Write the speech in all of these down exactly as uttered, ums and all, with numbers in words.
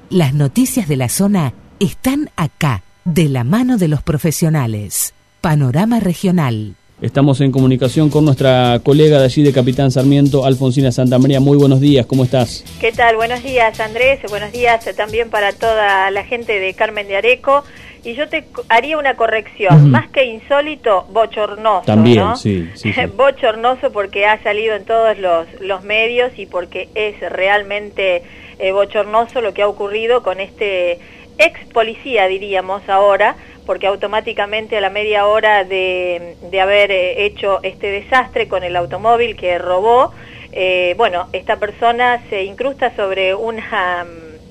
Las noticias de la zona están acá, de la mano de los profesionales. Panorama Regional. Estamos en comunicación con nuestra colega de allí de Capitán Sarmiento, Alfonsina Santamaría. Muy buenos días, ¿cómo estás? ¿Qué tal? Buenos días, Andrés. Buenos días también para toda la gente de Carmen de Areco. Y yo te haría una corrección, uh-huh. Más que insólito, bochornoso. También, ¿no? sí, sí, sí. Bochornoso porque ha salido en todos los, los medios y porque es realmente eh, bochornoso lo que ha ocurrido con este ex policía, diríamos ahora, porque automáticamente a la media hora de, de haber hecho este desastre con el automóvil que robó, eh, bueno, esta persona se incrusta sobre una,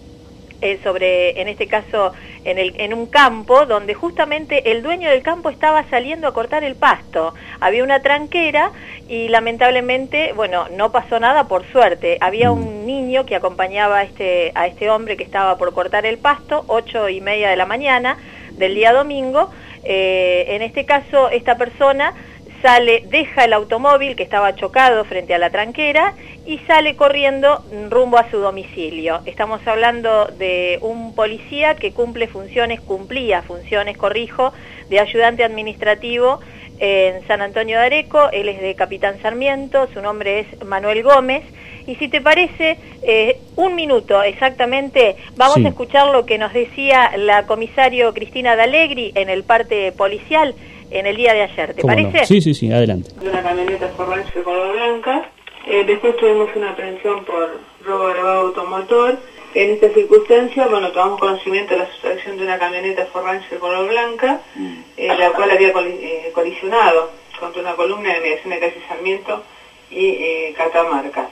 eh, sobre, en este caso, en, el, en un campo donde justamente el dueño del campo estaba saliendo a cortar el pasto. Había una tranquera y lamentablemente, bueno, no pasó nada por suerte. Había un niño que acompañaba a este, a este hombre que estaba por cortar el pasto, ocho y media de la mañana, del día domingo. Eh, en este caso esta persona sale, deja el automóvil que estaba chocado frente a la tranquera y sale corriendo rumbo a su domicilio. Estamos hablando de un policía que cumple funciones, cumplía funciones, corrijo, de ayudante administrativo en San Antonio de Areco. Él es de Capitán Sarmiento, su nombre es Manuel Gómez. Y si te parece, eh, un minuto exactamente, vamos sí. a escuchar lo que nos decía la comisario Cristina D'Allegri en el parte policial en el día de ayer. ¿Te parece? No? Sí, sí, sí, adelante. Una camioneta Ford Ranger color blanca. Eh, después tuvimos una aprehensión por robo agravado automotor. En esta circunstancia, bueno, tomamos conocimiento de la sustracción de una camioneta Ford Ranger color blanca, mm. eh, la cual había col eh, colisionado contra una columna de mediación de calle Sarmiento y eh, Catamarca.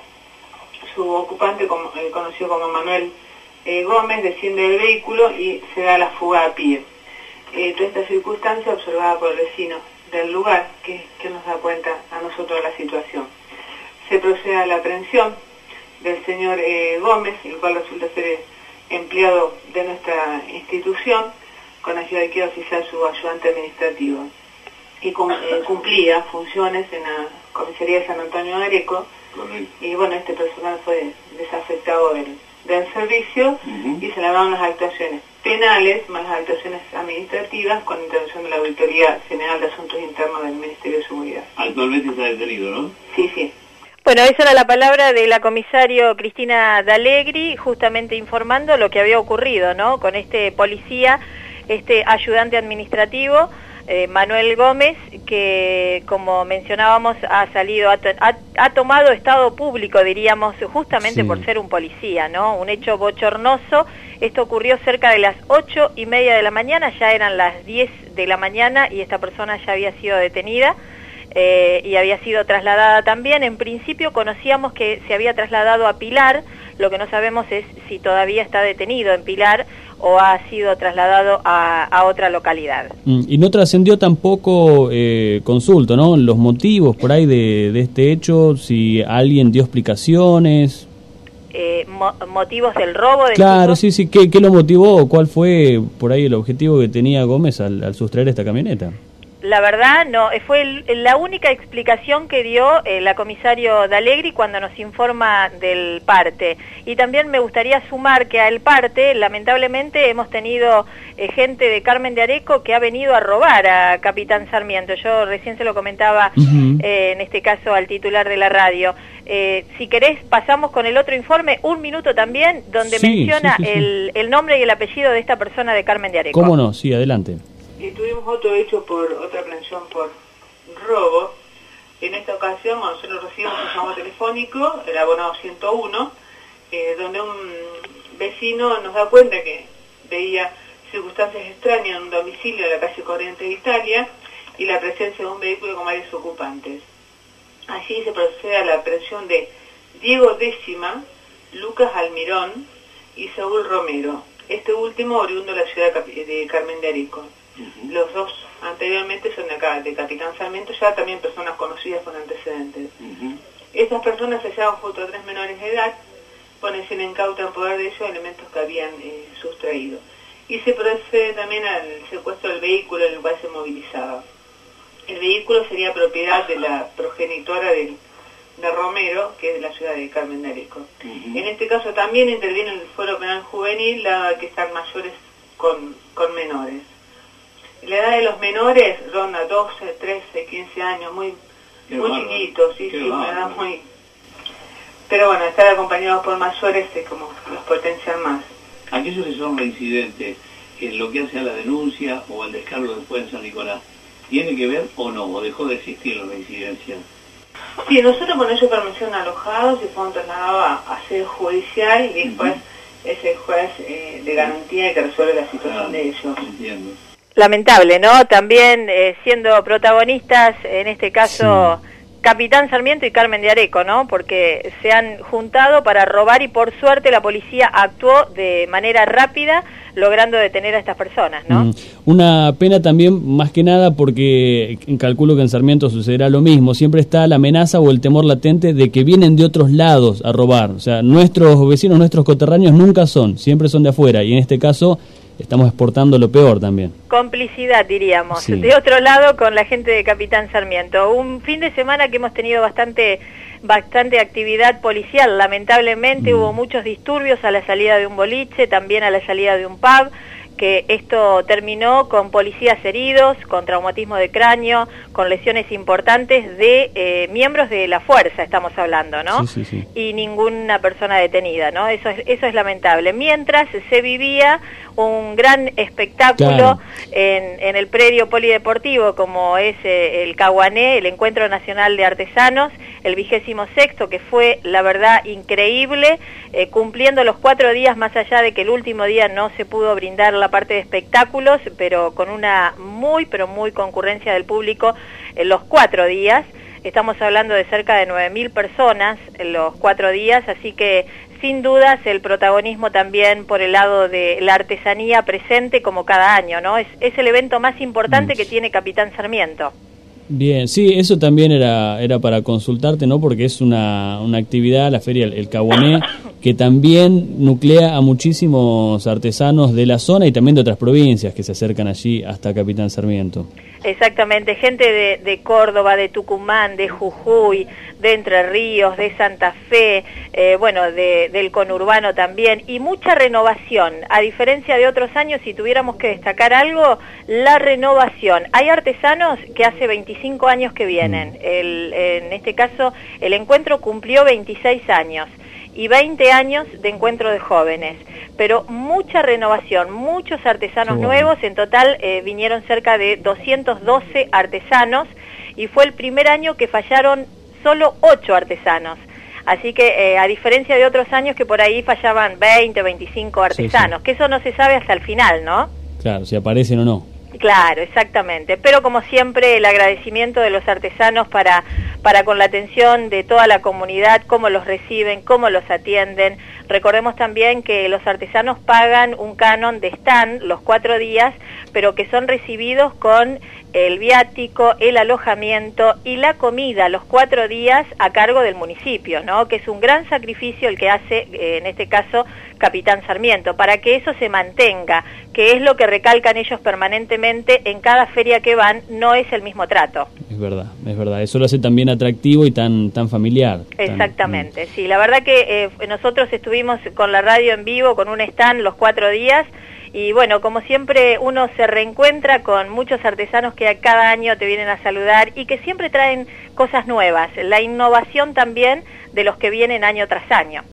Su ocupante, como, eh, conocido como Manuel eh, Gómez, desciende del vehículo y se da la fuga a pie. Eh, toda esta circunstancia observada por el vecino del lugar, que, que nos da cuenta a nosotros de la situación. Se procede a la aprehensión del señor eh, Gómez, el cual resulta ser empleado de nuestra institución, con la jerarquía oficial su ayudante administrativo. Y cum, eh, cumplía funciones en la comisaría de San Antonio de Areco. Y bueno, este personal fue desafectado del, del servicio uh-huh. y se le daban las actuaciones penales más las actuaciones administrativas con intervención de la Auditoría General de Asuntos Internos del Ministerio de Seguridad. Actualmente está detenido, ¿no? Sí, sí. Bueno, esa era la palabra de la comisario Cristina D'Allegri, justamente informando lo que había ocurrido, ¿no? Con este policía, este ayudante administrativo, Eh, Manuel Gómez, que como mencionábamos ha salido, ha, ha, ha tomado estado público, diríamos, justamente sí. por ser un policía, ¿no? Un hecho bochornoso. Esto ocurrió cerca de las ocho y media de la mañana, ya eran las diez de la mañana y esta persona ya había sido detenida eh, y había sido trasladada también. En principio conocíamos que se había trasladado a Pilar, lo que no sabemos es si todavía está detenido en Pilar o ha sido trasladado a, a otra localidad. Y no trascendió tampoco, eh, consulto, ¿no? Los motivos por ahí de, de este hecho, si alguien dio explicaciones. Eh, mo ¿Motivos del robo? De claro, sí, sí. ¿Qué, ¿Qué lo motivó? ¿Cuál fue por ahí el objetivo que tenía Gómez al, al sustraer esta camioneta? La verdad, no, fue el, la única explicación que dio eh, la comisario D'Allegri cuando nos informa del parte. Y también me gustaría sumar que al parte, lamentablemente, hemos tenido eh, gente de Carmen de Areco que ha venido a robar a Capitán Sarmiento. Yo recién se lo comentaba, uh-huh. eh, en este caso, al titular de la radio. Eh, si querés, pasamos con el otro informe, un minuto también, donde sí, menciona sí, sí, sí. El, el nombre y el apellido de esta persona de Carmen de Areco. ¿Cómo no? Sí, adelante. Y tuvimos otro hecho por otra aprehensión por robo. En esta ocasión, nosotros recibimos un llamado telefónico, el abonado ciento uno, eh, donde un vecino nos da cuenta que veía circunstancias extrañas en un domicilio de la calle Corrientes de Italia y la presencia de un vehículo con varios ocupantes. Allí se procede a la aprehensión de Diego Décima, Lucas Almirón y Saúl Romero. Este último oriundo de la ciudad de Carmen de Areco. Uh-huh. Los dos anteriormente son de acá, de Capitán Sarmiento, ya también personas conocidas con antecedentes. Uh-huh. Estas personas se hallaban junto a tres menores de edad, ponen en incauto en poder de ellos elementos que habían eh, sustraído. Y se procede también al secuestro del vehículo en el cual se movilizaba. El vehículo sería propiedad de la progenitora del de Romero, que es de la ciudad de Carmen de Areco. Uh-huh. En este caso también interviene el Fuero Penal Juvenil, dado que están mayores con, con menores. La edad de los menores ronda doce, trece, quince años, muy, muy chiquitos, sí, Qué sí, una edad muy... Pero bueno, estar acompañados por mayores es como los potencian más. Aquellos que son reincidentes, en lo que hace a la denuncia o al descargo después en San Nicolás, ¿tiene que ver o no? ¿O dejó de existir la reincidencia? Sí, nosotros con ellos permanecieron alojados y fueron trasladados a, a sede judicial y después uh-huh. es el juez eh, de garantía que resuelve la situación ah, de ellos. Entiendo. Lamentable, ¿no? También eh, siendo protagonistas, en este caso, sí. Capitán Sarmiento y Carmen de Areco, ¿no? Porque se han juntado para robar y por suerte la policía actuó de manera rápida, logrando detener a estas personas, ¿no? Mm, una pena también, más que nada, porque calculo que en Sarmiento sucederá lo mismo. Siempre está la amenaza o el temor latente de que vienen de otros lados a robar. O sea, nuestros vecinos, nuestros coterráneos nunca son, siempre son de afuera. Y en este caso estamos exportando lo peor también. Complicidad, diríamos. Sí. De otro lado, con la gente de Capitán Sarmiento. Un fin de semana que hemos tenido bastante... bastante actividad policial, lamentablemente mm. hubo muchos disturbios a la salida de un boliche, también a la salida de un pub, que esto terminó con policías heridos, con traumatismo de cráneo, con lesiones importantes de eh, miembros de la fuerza, estamos hablando, ¿no? Sí, sí, sí. Y ninguna persona detenida, ¿no? Eso es, eso es lamentable. Mientras se vivía un gran espectáculo claro. en, en el predio polideportivo, como es eh, el Caguané, el Encuentro Nacional de Artesanos, el vigésimo sexto, que fue, la verdad, increíble, eh, cumpliendo los cuatro días, más allá de que el último día no se pudo brindar la parte de espectáculos, pero con una muy, pero muy concurrencia del público en los cuatro días. Estamos hablando de cerca de nueve mil personas en los cuatro días, así que sin dudas el protagonismo también por el lado de la artesanía presente como cada año, ¿no? Es, es el evento más importante mm. que tiene Capitán Sarmiento. Bien, sí, eso también era era para consultarte, ¿no? Porque es una, una actividad, la feria El, el Caguané, que también nuclea a muchísimos artesanos de la zona y también de otras provincias que se acercan allí hasta Capitán Sarmiento. Exactamente, gente de, de Córdoba, de Tucumán, de Jujuy, de Entre Ríos, de Santa Fe, eh, bueno, de, del conurbano también, y mucha renovación. A diferencia de otros años, si tuviéramos que destacar algo, la renovación. Hay artesanos que hace veinticinco años que vienen. El, en este caso, el encuentro cumplió veintiséis años. Y veinte años de encuentro de jóvenes, pero mucha renovación, muchos artesanos bueno. nuevos, en total eh, vinieron cerca de doscientos doce artesanos y fue el primer año que fallaron solo ocho artesanos, así que eh, a diferencia de otros años que por ahí fallaban veinte, veinticinco artesanos, sí, sí. que eso no se sabe hasta el final, ¿no? Claro, si aparecen o no. Claro, exactamente, pero como siempre el agradecimiento de los artesanos para, para con la atención de toda la comunidad, cómo los reciben, cómo los atienden. Recordemos también que los artesanos pagan un canon de stand los cuatro días, pero que son recibidos con el viático, el alojamiento y la comida los cuatro días a cargo del municipio, ¿no? Que es un gran sacrificio el que hace, eh, en este caso, Capitán Sarmiento, para que eso se mantenga, que es lo que recalcan ellos permanentemente en cada feria que van, no es el mismo trato. Es verdad, es verdad, eso lo hace también atractivo y tan tan familiar. Exactamente, tan, sí, la verdad que eh, nosotros estuvimos con la radio en vivo, con un stand los cuatro días, y bueno, como siempre uno se reencuentra con muchos artesanos que a cada año te vienen a saludar y que siempre traen cosas nuevas, la innovación también de los que vienen año tras año.